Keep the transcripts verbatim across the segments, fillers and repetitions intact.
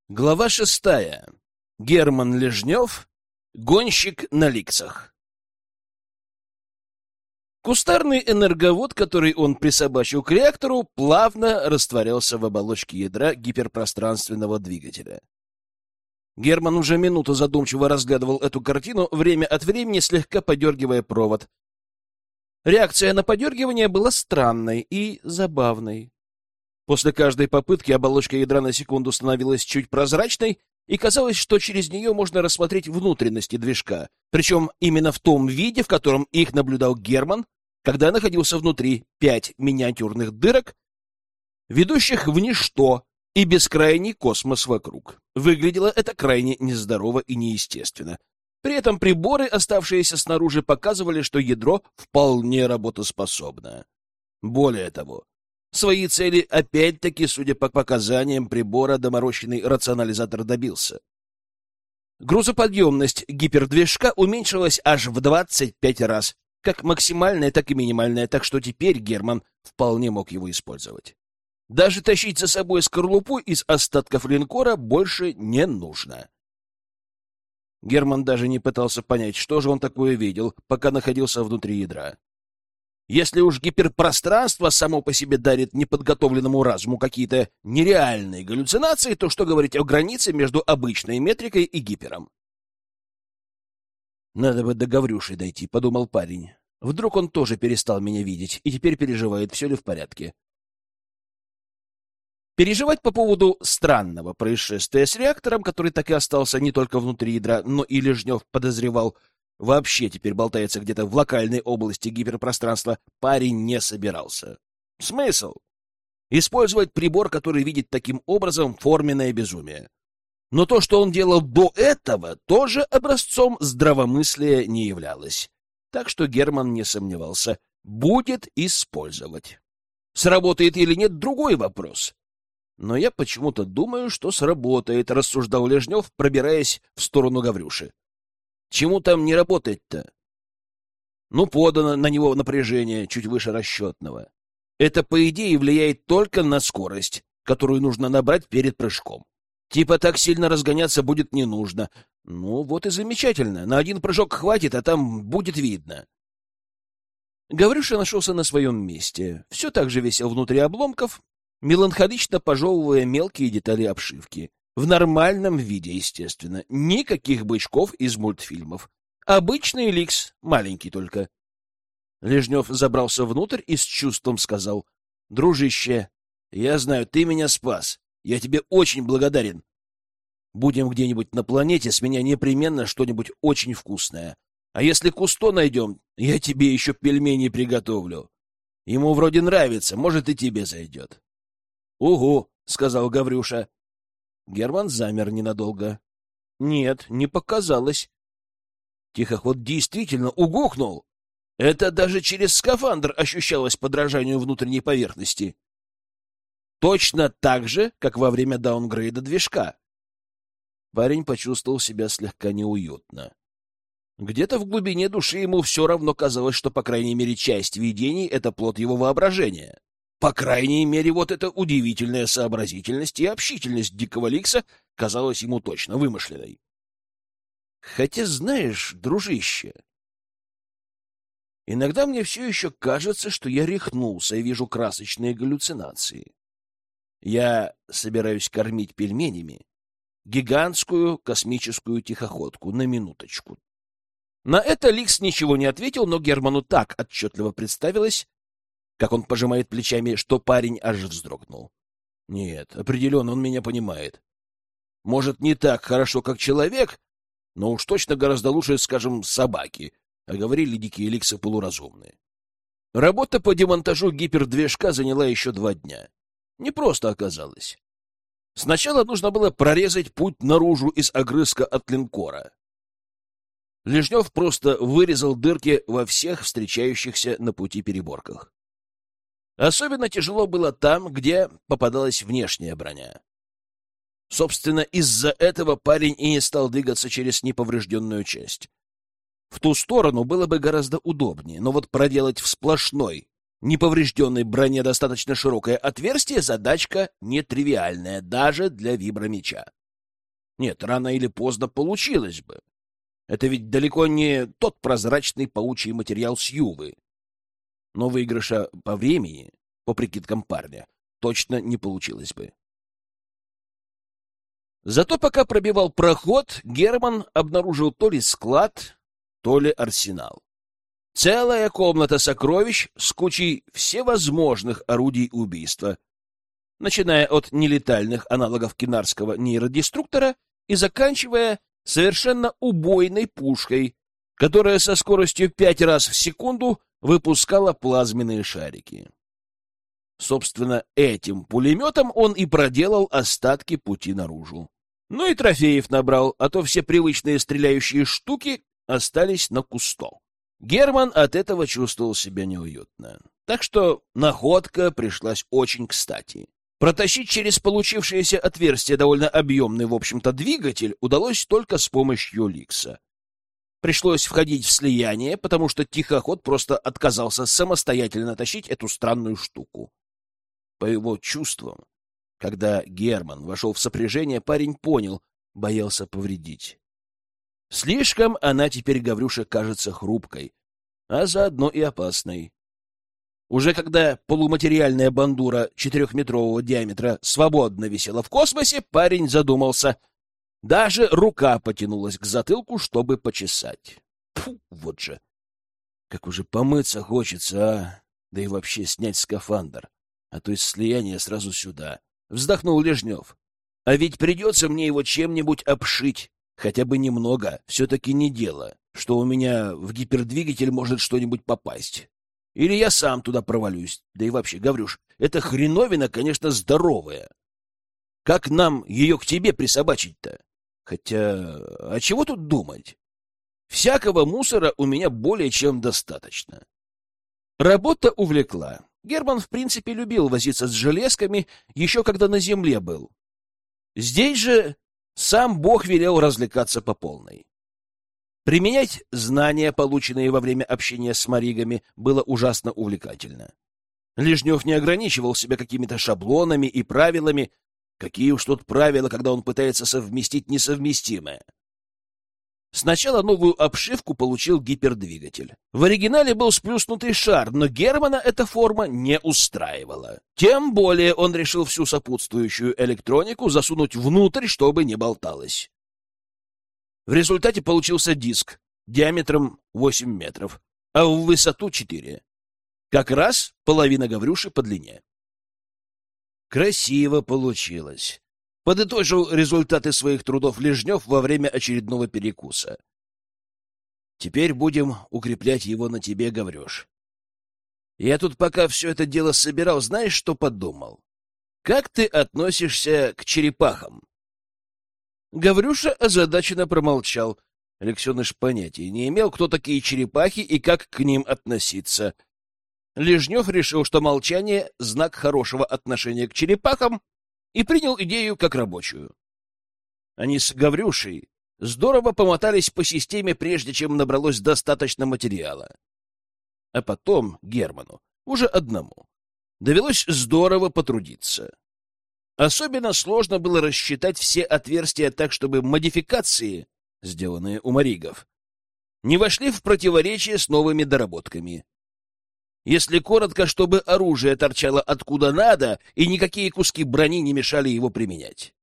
Глава шестая. Герман Лежнев. Гонщик на ликсах. Кустарный энерговод, который он присобачил к реактору, плавно растворялся в оболочке ядра гиперпространственного двигателя. Герман уже минуту задумчиво разглядывал эту картину, время от времени слегка подергивая провод. Реакция на подергивание была странной и забавной. После каждой попытки оболочка ядра на секунду становилась чуть прозрачной, и казалось, что через нее можно рассмотреть внутренности движка, причем именно в том виде, в котором их наблюдал Герман, когда находился внутри пять миниатюрных дырок, ведущих в ничто и бескрайний космос вокруг. Выглядело это крайне нездорово и неестественно. При этом приборы, оставшиеся снаружи, показывали, что ядро вполне работоспособно. Более того, свои цели опять-таки, судя по показаниям прибора, доморощенный рационализатор добился. Грузоподъемность гипердвижка уменьшилась аж в двадцать пять раз, как максимальная, так и минимальная, так что теперь Герман вполне мог его использовать. Даже тащить за собой скорлупу из остатков линкора больше не нужно. Герман даже не пытался понять, что же он такое видел, пока находился внутри ядра. Если уж гиперпространство само по себе дарит неподготовленному разуму какие-то нереальные галлюцинации, то что говорить о границе между обычной метрикой и гипером? «Надо бы до Гаврюши дойти», — подумал парень. «Вдруг он тоже перестал меня видеть и теперь переживает, все ли в порядке». Переживать по поводу странного происшествия с реактором, который так и остался не только внутри ядра, но и Лежнев подозревал, вообще теперь болтается где-то в локальной области гиперпространства, парень не собирался. Смысл? Использовать прибор, который видит таким образом, форменное безумие. Но то, что он делал до этого, тоже образцом здравомыслия не являлось. Так что Герман не сомневался, будет использовать. Сработает или нет — другой вопрос. Но я почему-то думаю, что сработает, рассуждал Лежнев, пробираясь в сторону Гаврюши. Чему там не работать-то? Ну, подано на него напряжение чуть выше расчетного. Это, по идее, влияет только на скорость, которую нужно набрать перед прыжком. Типа так сильно разгоняться будет не нужно. Ну, вот и замечательно. На один прыжок хватит, а там будет видно. Гаврюша нашелся на своем месте. Все так же висел внутри обломков, меланхолично пожевывая мелкие детали обшивки. В нормальном виде, естественно. Никаких бычков из мультфильмов. Обычный ликс, маленький только. Лежнев забрался внутрь и с чувством сказал: «Дружище, я знаю, ты меня спас. Я тебе очень благодарен. Будем где-нибудь на планете, с меня непременно что-нибудь очень вкусное. А если Кусто найдем, я тебе еще пельмени приготовлю. Ему вроде нравится, может, и тебе зайдет». «Угу», — сказал Гаврюша. Герман замер ненадолго. Нет, не показалось. Тихоход действительно угукнул. Это даже через скафандр ощущалось подражанию внутренней поверхности. Точно так же, как во время даунгрейда движка. Парень почувствовал себя слегка неуютно. Где-то в глубине души ему все равно казалось, что, по крайней мере, часть видений — это плод его воображения. По крайней мере, вот эта удивительная сообразительность и общительность Дикого Ликса казалась ему точно вымышленной. Хотя, знаешь, дружище, иногда мне все еще кажется, что я рехнулся и вижу красочные галлюцинации. Я собираюсь кормить пельменями гигантскую космическую тихоходку, на минуточку. На это Ликс ничего не ответил, но Герману так отчетливо представилось, как он пожимает плечами, что парень аж вздрогнул. Нет, определенно он меня понимает. Может, не так хорошо, как человек, но уж точно гораздо лучше, скажем, собаки, а говорили дикие ликсы полуразумные. Работа по демонтажу гипердвижка заняла еще два дня. Не просто оказалось. Сначала нужно было прорезать путь наружу из огрызка от линкора. Лежнев просто вырезал дырки во всех встречающихся на пути переборках. Особенно тяжело было там, где попадалась внешняя броня. Собственно, из-за этого парень и не стал двигаться через неповрежденную часть. В ту сторону было бы гораздо удобнее, но вот проделать в сплошной, неповрежденной броне достаточно широкое отверстие — задачка нетривиальная даже для вибромеча. Нет, рано или поздно получилось бы. Это ведь далеко не тот прозрачный паучий материал с Ювы. Но выигрыша по времени, по прикидкам парня, точно не получилось бы. Зато пока пробивал проход, Герман обнаружил то ли склад, то ли арсенал. Целая комната сокровищ с кучей всевозможных орудий убийства, начиная от нелетальных аналогов кинарского нейродеструктора и заканчивая совершенно убойной пушкой, которая со скоростью пять раз в секунду выпускала плазменные шарики. Собственно, этим пулеметом он и проделал остатки пути наружу. Ну и трофеев набрал, а то все привычные стреляющие штуки остались на кусто. Герман от этого чувствовал себя неуютно. Так что находка пришлась очень кстати. Протащить через получившееся отверстие довольно объемный, в общем-то, двигатель удалось только с помощью Ликса. Пришлось входить в слияние, потому что тихоход просто отказался самостоятельно тащить эту странную штуку. По его чувствам, когда Герман вошел в сопряжение, парень понял, боялся повредить. Слишком она теперь Гаврюше кажется хрупкой, а заодно и опасной. Уже когда полуматериальная бандура четырехметрового диаметра свободно висела в космосе, парень задумался. Даже рука потянулась к затылку, чтобы почесать. Фу, вот же! Как уже помыться хочется, а? Да и вообще снять скафандр, а то из слияния сразу сюда. Вздохнул Лежнев. А ведь придется мне его чем-нибудь обшить. Хотя бы немного, все-таки не дело, что у меня в гипердвигатель может что-нибудь попасть. Или я сам туда провалюсь. Да и вообще, Гаврюш, эта хреновина, конечно, здоровая. Как нам ее к тебе присобачить-то? Хотя, а чего тут думать? Всякого мусора у меня более чем достаточно. Работа увлекла. Герман, в принципе, любил возиться с железками, еще когда на земле был. Здесь же сам Бог велел развлекаться по полной. Применять знания, полученные во время общения с маригами, было ужасно увлекательно. Лежнев не ограничивал себя какими-то шаблонами и правилами. Какие уж тут правила, когда он пытается совместить несовместимое. Сначала новую обшивку получил гипердвигатель. В оригинале был сплюснутый шар, но Германа эта форма не устраивала. Тем более он решил всю сопутствующую электронику засунуть внутрь, чтобы не болталось. В результате получился диск диаметром восемь метров, а в высоту четыре. Как раз половина Гаврюши по длине. Красиво получилось. Подытожил результаты своих трудов Лежнев во время очередного перекуса. Теперь будем укреплять его на тебе, Гаврюш. Я тут пока все это дело собирал, знаешь, что подумал? Как ты относишься к черепахам? Гаврюша озадаченно промолчал. Алексеныш понятия не имел, кто такие черепахи и как к ним относиться. Лежнев решил, что молчание — знак хорошего отношения к черепахам, и принял идею как рабочую. Они с Гаврюшей здорово помотались по системе, прежде чем набралось достаточно материала. А потом Герману, уже одному, довелось здорово потрудиться. Особенно сложно было рассчитать все отверстия так, чтобы модификации, сделанные у маригов, не вошли в противоречие с новыми доработками. Если коротко, чтобы оружие торчало откуда надо, и никакие куски брони не мешали его применять.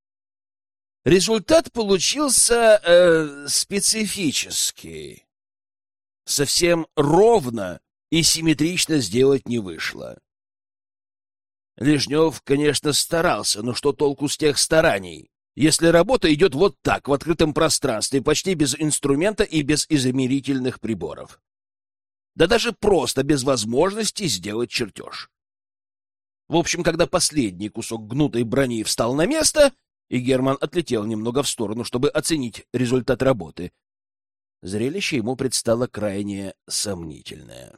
Результат получился э, специфический. Совсем ровно и симметрично сделать не вышло. Лежнев, конечно, старался, но что толку с тех стараний, если работа идет вот так, в открытом пространстве, почти без инструмента и без измерительных приборов? Да даже просто без возможности сделать чертеж. В общем, когда последний кусок гнутой брони встал на место, и Герман отлетел немного в сторону, чтобы оценить результат работы, зрелище ему предстало крайне сомнительное.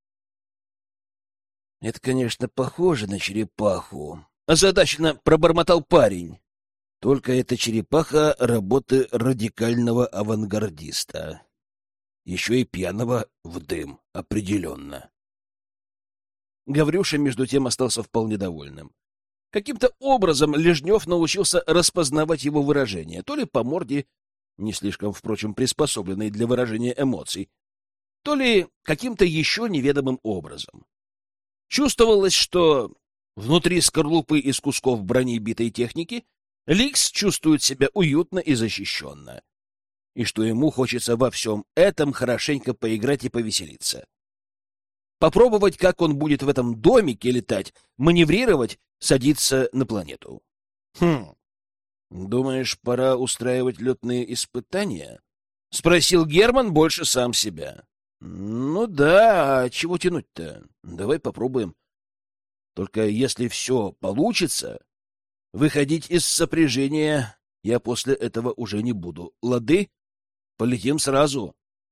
— Это, конечно, похоже на черепаху, — озадаченно пробормотал парень. Только это черепаха работы радикального авангардиста. Еще и пьяного в дым, определенно. Гаврюша, между тем, остался вполне довольным. Каким-то образом Лежнев научился распознавать его выражения, то ли по морде, не слишком, впрочем, приспособленной для выражения эмоций, то ли каким-то еще неведомым образом. Чувствовалось, что внутри скорлупы из кусков брони битой техники Ликс чувствует себя уютно и защищенно, и что ему хочется во всем этом хорошенько поиграть и повеселиться. Попробовать, как он будет в этом домике летать, маневрировать, садиться на планету. Хм, думаешь, пора устраивать летные испытания? — спросил Герман больше сам себя. — Ну да, а чего тянуть-то? Давай попробуем. Только если все получится, выходить из сопряжения я после этого уже не буду. Лады? Полетим сразу.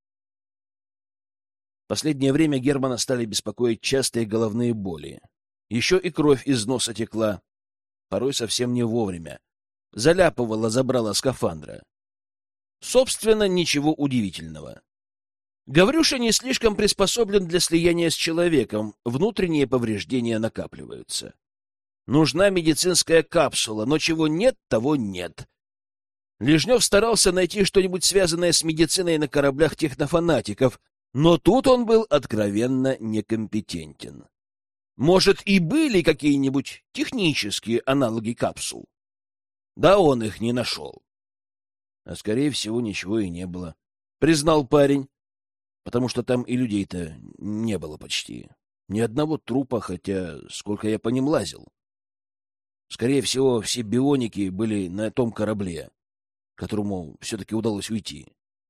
Последнее время Германа стали беспокоить частые головные боли. Еще и кровь из носа текла, порой совсем не вовремя. Заляпывала забрала скафандра. Собственно, ничего удивительного. Гаврюша не слишком приспособлен для слияния с человеком, внутренние повреждения накапливаются. Нужна медицинская капсула, но чего нет, того нет. Лежнев старался найти что-нибудь связанное с медициной на кораблях технофанатиков, но тут он был откровенно некомпетентен. Может, и были какие-нибудь технические аналоги капсул? Да он их не нашел. А, скорее всего, ничего и не было, признал парень, потому что там и людей-то не было почти. Ни одного трупа, хотя сколько я по ним лазил. Скорее всего, все бионики были на том корабле, которому все-таки удалось уйти.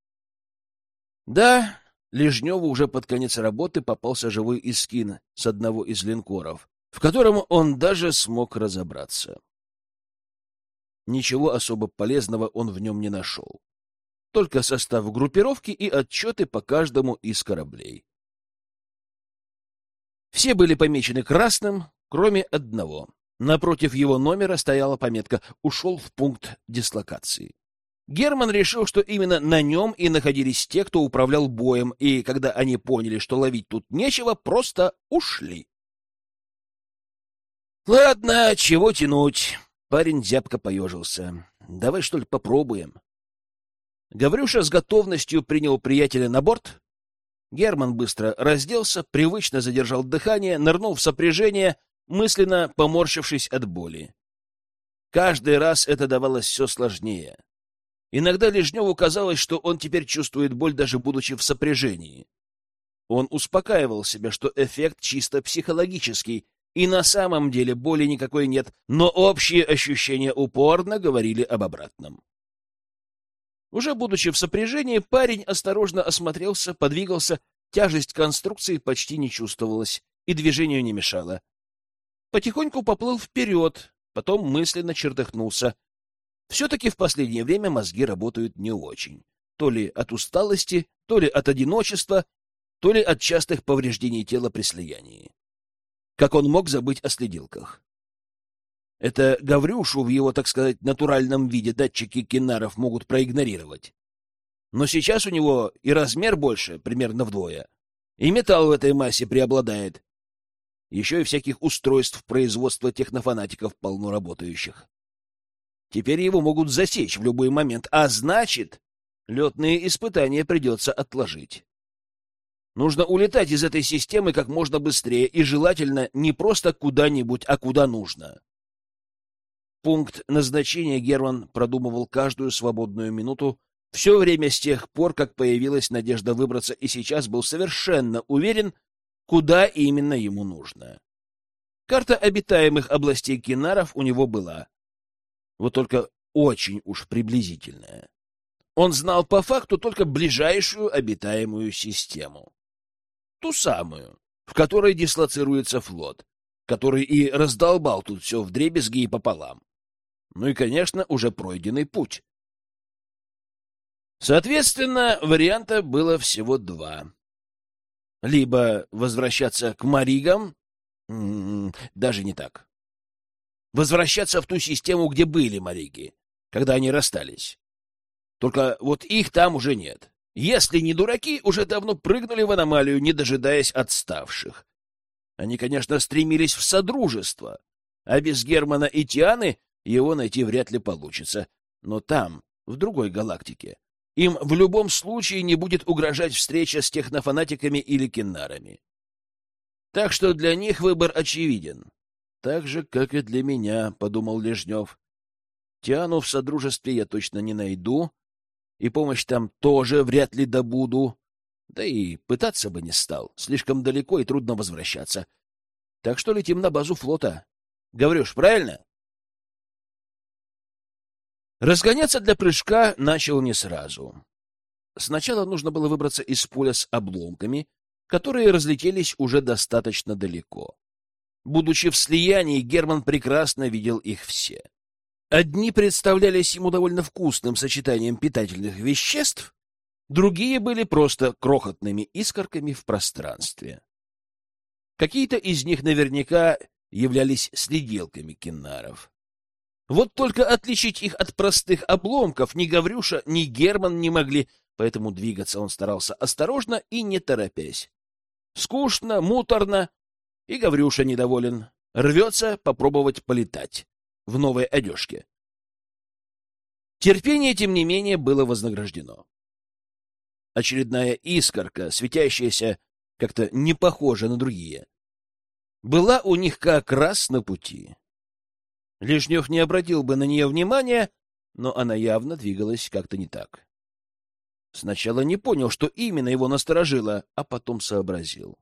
Да, Лежневу уже под конец работы попался живой эскин с одного из линкоров, в котором он даже смог разобраться. Ничего особо полезного он в нем не нашел. Только состав группировки и отчеты по каждому из кораблей. Все были помечены красным, кроме одного. Напротив его номера стояла пометка «Ушел в пункт дислокации». Герман решил, что именно на нем и находились те, кто управлял боем, и когда они поняли, что ловить тут нечего, просто ушли. «Ладно, чего тянуть?» Парень зябко поежился. «Давай, что ли, попробуем?» Гаврюша с готовностью принял приятеля на борт. Герман быстро разделся, привычно задержал дыхание, нырнул в сопряжение, мысленно поморщившись от боли. Каждый раз это давалось все сложнее. Иногда Лежневу казалось, что он теперь чувствует боль, даже будучи в сопряжении. Он успокаивал себя, что эффект чисто психологический, и на самом деле боли никакой нет, но общие ощущения упорно говорили об обратном. Уже будучи в сопряжении, парень осторожно осмотрелся, подвигался, тяжесть конструкции почти не чувствовалась и движению не мешала. Потихоньку поплыл вперед, потом мысленно чертыхнулся. Все-таки в последнее время мозги работают не очень. То ли от усталости, то ли от одиночества, то ли от частых повреждений тела при слиянии. Как он мог забыть о следилках? Это Гаврюшу в его, так сказать, натуральном виде датчики кинаров могут проигнорировать. Но сейчас у него и размер больше, примерно вдвое, и металл в этой массе преобладает. Еще и всяких устройств производства технофанатиков полно работающих. Теперь его могут засечь в любой момент, а значит, летные испытания придется отложить. Нужно улетать из этой системы как можно быстрее и желательно не просто куда-нибудь, а куда нужно. Пункт назначения Герман продумывал каждую свободную минуту, все время с тех пор, как появилась надежда выбраться, и сейчас был совершенно уверен, куда именно ему нужно. Карта обитаемых областей Кинаров у него была. Вот только очень уж приблизительная. Он знал по факту только ближайшую обитаемую систему. Ту самую, в которой дислоцируется флот, который и раздолбал тут все вдребезги и пополам. Ну и, конечно, уже пройденный путь. Соответственно, варианта было всего два. Либо возвращаться к Маригам, м-м, даже не так. Возвращаться в ту систему, где были Мариги, когда они расстались. Только вот их там уже нет. Если не дураки, уже давно прыгнули в аномалию, не дожидаясь отставших. Они, конечно, стремились в содружество, А без Германа и Тианы его найти вряд ли получится. Но там, в другой галактике, им в любом случае не будет угрожать встреча с технофанатиками или киннарами. Так что для них выбор очевиден. Так же, как и для меня, — подумал Лежнев. Тиану в Содружестве я точно не найду, и помощь там тоже вряд ли добуду. Да и пытаться бы не стал. Слишком далеко и трудно возвращаться. Так что летим на базу флота. Гаврюш, правильно? Разгоняться для прыжка начал не сразу. Сначала нужно было выбраться из поля с обломками, которые разлетелись уже достаточно далеко. Будучи в слиянии, Герман прекрасно видел их все. Одни представлялись ему довольно вкусным сочетанием питательных веществ, другие были просто крохотными искорками в пространстве. Какие-то из них наверняка являлись следилками киннаров. Вот только отличить их от простых обломков ни Гаврюша, ни Герман не могли, поэтому двигаться он старался осторожно и не торопясь. Скучно, муторно, и Гаврюша недоволен. Рвется попробовать полетать в новой одежке. Терпение, тем не менее, было вознаграждено. Очередная искорка, светящаяся как-то не похожа на другие, была у них как раз на пути. Лежнев не обратил бы на нее внимания, но она явно двигалась как-то не так. Сначала не понял, что именно его насторожило, а потом сообразил.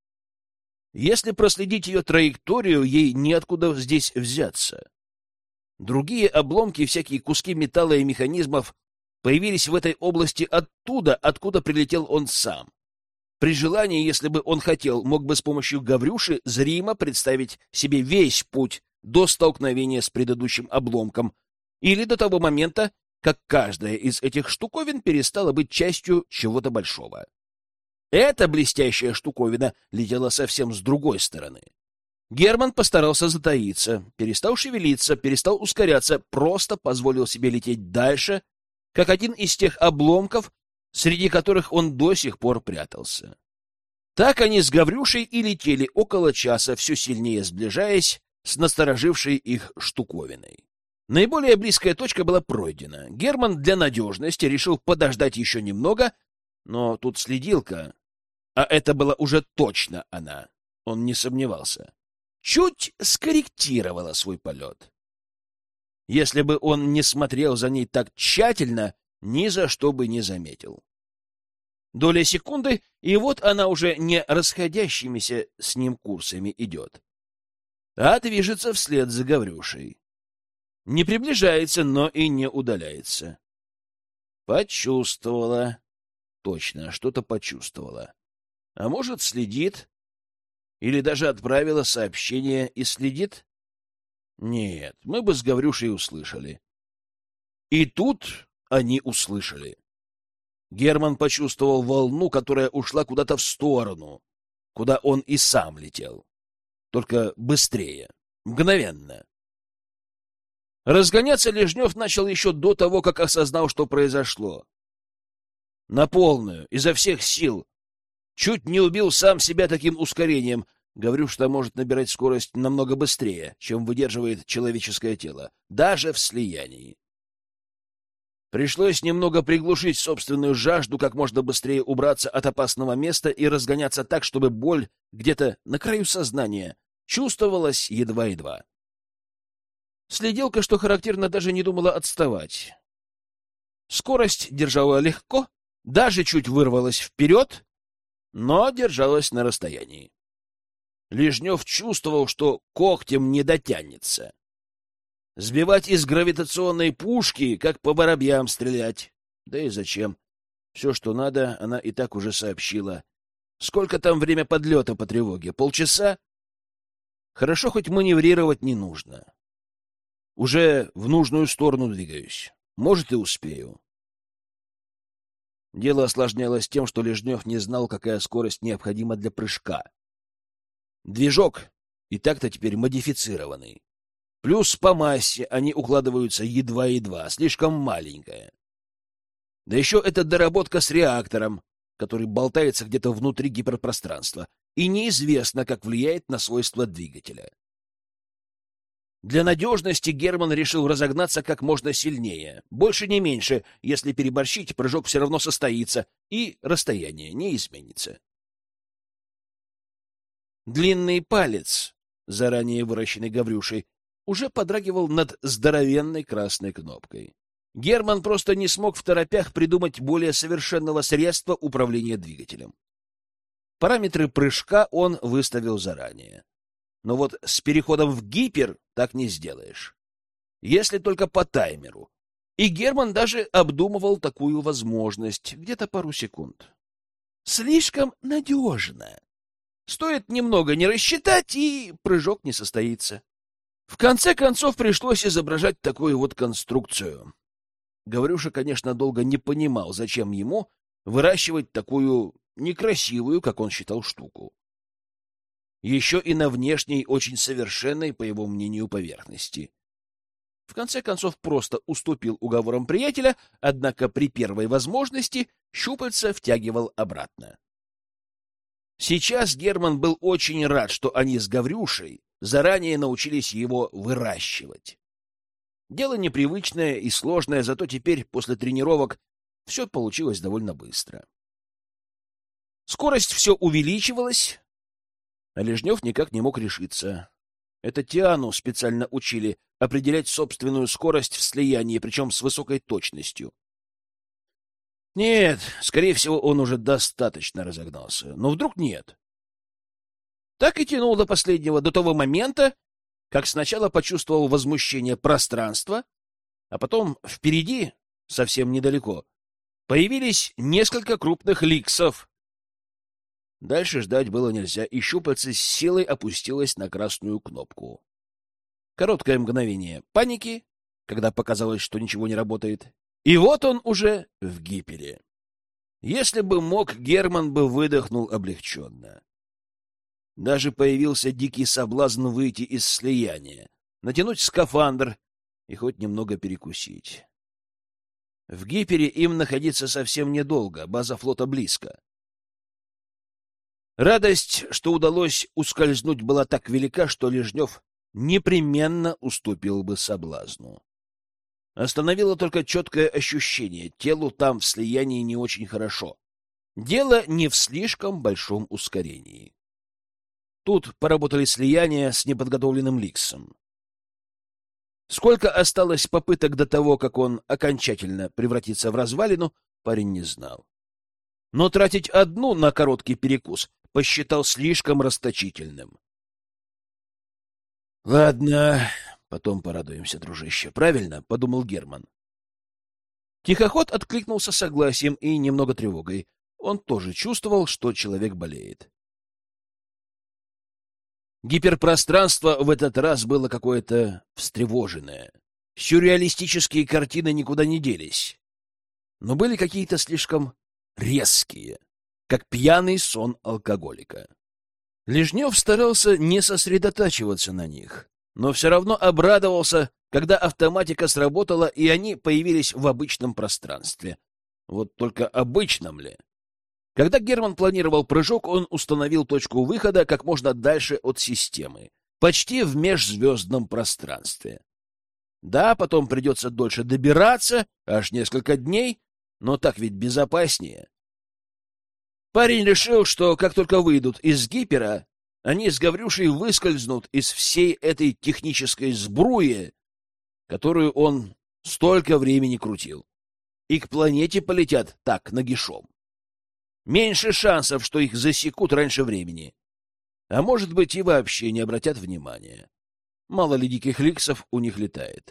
Если проследить ее траекторию, ей неоткуда здесь взяться. Другие обломки и всякие куски металла и механизмов появились в этой области оттуда, откуда прилетел он сам. При желании, если бы он хотел, мог бы с помощью Гаврюши зримо представить себе весь путь до столкновения с предыдущим обломком или до того момента, как каждая из этих штуковин перестала быть частью чего-то большого. Эта блестящая штуковина летела совсем с другой стороны. Герман постарался затаиться, перестал шевелиться, перестал ускоряться, просто позволил себе лететь дальше, как один из тех обломков, среди которых он до сих пор прятался. Так они с Гаврюшей и летели около часа, все сильнее сближаясь с насторожившей их штуковиной. Наиболее близкая точка была пройдена. Герман для надежности решил подождать еще немного, но тут следилка, а это была уже точно она, он не сомневался, чуть скорректировала свой полет. Если бы он не смотрел за ней так тщательно, ни за что бы не заметил. Доля секунды, и вот она уже не расходящимися с ним курсами идет, а движется вслед за Гаврюшей. Не приближается, но и не удаляется. Почувствовала. Точно, что-то почувствовала. А может, следит? Или даже отправила сообщение и следит? Нет, мы бы с Гаврюшей услышали. И тут они услышали. Герман почувствовал волну, которая ушла куда-то в сторону, куда он и сам летел. Только быстрее, мгновенно. Разгоняться Лежнев начал еще до того, как осознал, что произошло. На полную, изо всех сил. Чуть не убил сам себя таким ускорением. Гаврюша может набирать скорость намного быстрее, чем выдерживает человеческое тело, даже в слиянии. Пришлось немного приглушить собственную жажду, как можно быстрее убраться от опасного места и разгоняться так, чтобы боль где-то на краю сознания чувствовалась едва-едва. Следилка, что характерно, даже не думала отставать. Скорость держала легко, даже чуть вырвалась вперед, но держалась на расстоянии. Лежнев чувствовал, что когтем не дотянется. Сбивать из гравитационной пушки, как по воробьям стрелять. Да и зачем? Все, что надо, она и так уже сообщила. Сколько там время подлета по тревоге? Полчаса? Хорошо, хоть маневрировать не нужно. Уже в нужную сторону двигаюсь. Может, и успею. Дело осложнялось тем, что Лежнев не знал, какая скорость необходима для прыжка. Движок и так-то теперь модифицированный. Плюс по массе они укладываются едва-едва, слишком маленькая. Да еще эта доработка с реактором, который болтается где-то внутри гиперпространства, и неизвестно, как влияет на свойства двигателя. Для надежности Герман решил разогнаться как можно сильнее. Больше не меньше. Если переборщить, прыжок все равно состоится, и расстояние не изменится. Длинный палец, заранее выращенный Гаврюшей, уже подрагивал над здоровенной красной кнопкой. Герман просто не смог второпях придумать более совершенного средства управления двигателем. Параметры прыжка он выставил заранее. Но вот с переходом в гипер так не сделаешь. Если только по таймеру. И Герман даже обдумывал такую возможность где-то пару секунд. Слишком надежно. Стоит немного не рассчитать, и прыжок не состоится. В конце концов пришлось изображать такую вот конструкцию. Гаврюша, конечно, долго не понимал, зачем ему выращивать такую некрасивую, как он считал, штуку. Еще и на внешней, очень совершенной, по его мнению, поверхности. В конце концов, просто уступил уговорам приятеля, однако при первой возможности щупальца втягивал обратно. Сейчас Герман был очень рад, что они с Гаврюшей заранее научились его выращивать. Дело непривычное и сложное, зато теперь, после тренировок, все получилось довольно быстро. Скорость все увеличивалась, а Лежнев никак не мог решиться. Это Тиану специально учили определять собственную скорость в слиянии, причем с высокой точностью. Нет, скорее всего, он уже достаточно разогнался. Но вдруг нет. Так и тянул до последнего, до того момента, как сначала почувствовал возмущение пространства, а потом впереди, совсем недалеко, появились несколько крупных ликсов. Дальше ждать было нельзя, и щупальце с силой опустилось на красную кнопку. Короткое мгновение паники, когда показалось, что ничего не работает, и вот он уже в гипере. Если бы мог, Герман бы выдохнул облегченно. Даже появился дикий соблазн выйти из слияния, натянуть скафандр и хоть немного перекусить. В гипере им находиться совсем недолго, база флота близко. Радость, что удалось ускользнуть, была так велика, что Лежнев непременно уступил бы соблазну. Остановило только четкое ощущение, телу там в слиянии не очень хорошо. Дело не в слишком большом ускорении. Тут поработали слияния с неподготовленным ликсом. Сколько осталось попыток до того, как он окончательно превратится в развалину, парень не знал. Но тратить одну на короткий перекус посчитал слишком расточительным. — Ладно, потом порадуемся, дружище. Правильно? — подумал Герман. Тихоход откликнулся согласием и немного тревогой. Он тоже чувствовал, что человек болеет. Гиперпространство в этот раз было какое-то встревоженное. Сюрреалистические картины никуда не делись, но были какие-то слишком резкие, как пьяный сон алкоголика. Лежнев старался не сосредотачиваться на них, но все равно обрадовался, когда автоматика сработала, и они появились в обычном пространстве. Вот только обычном ли? Когда Герман планировал прыжок, он установил точку выхода как можно дальше от системы, почти в межзвездном пространстве. Да, потом придется дольше добираться, аж несколько дней, но так ведь безопаснее. Парень решил, что как только выйдут из гипера, они с Гаврюшей выскользнут из всей этой технической сбруи, которую он столько времени крутил, и к планете полетят так, нагишом. Меньше шансов, что их засекут раньше времени. А может быть, и вообще не обратят внимания. Мало ли диких ликсов у них летает.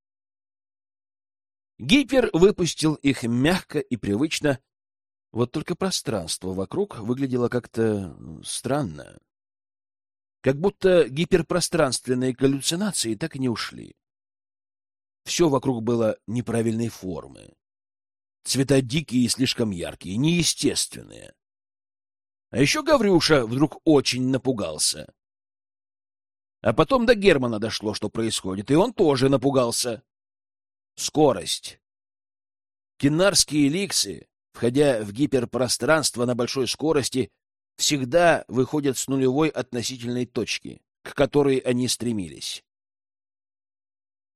Гипер выпустил их мягко и привычно, вот только пространство вокруг выглядело как-то странно. Как будто гиперпространственные галлюцинации так и не ушли. Все вокруг было неправильной формы. Цвета дикие и слишком яркие, неестественные. А еще Гаврюша вдруг очень напугался. А потом до Германа дошло, что происходит, и он тоже напугался. Скорость. Кинарские ликсы, входя в гиперпространство на большой скорости, всегда выходят с нулевой относительной точки, к которой они стремились.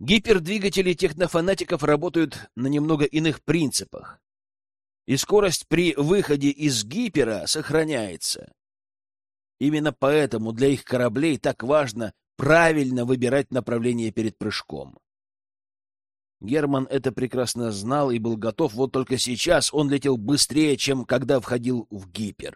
Гипердвигатели технофанатиков работают на немного иных принципах, и скорость при выходе из гипера сохраняется. Именно поэтому для их кораблей так важно правильно выбирать направление перед прыжком. Герман это прекрасно знал и был готов, вот только сейчас он летел быстрее, чем когда входил в гипер.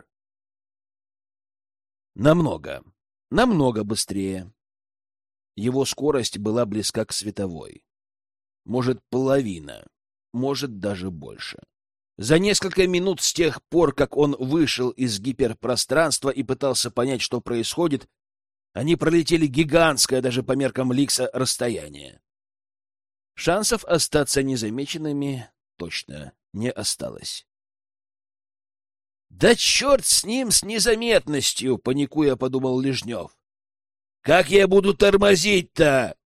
Намного, намного быстрее. Его скорость была близка к световой. Может, половина, может, даже больше. За несколько минут с тех пор, как он вышел из гиперпространства и пытался понять, что происходит, они пролетели гигантское даже по меркам Ликса расстояние. Шансов остаться незамеченными точно не осталось. «Да черт с ним, с незаметностью!» — паникуя, подумал Лежнев. «Как я буду тормозить-то?»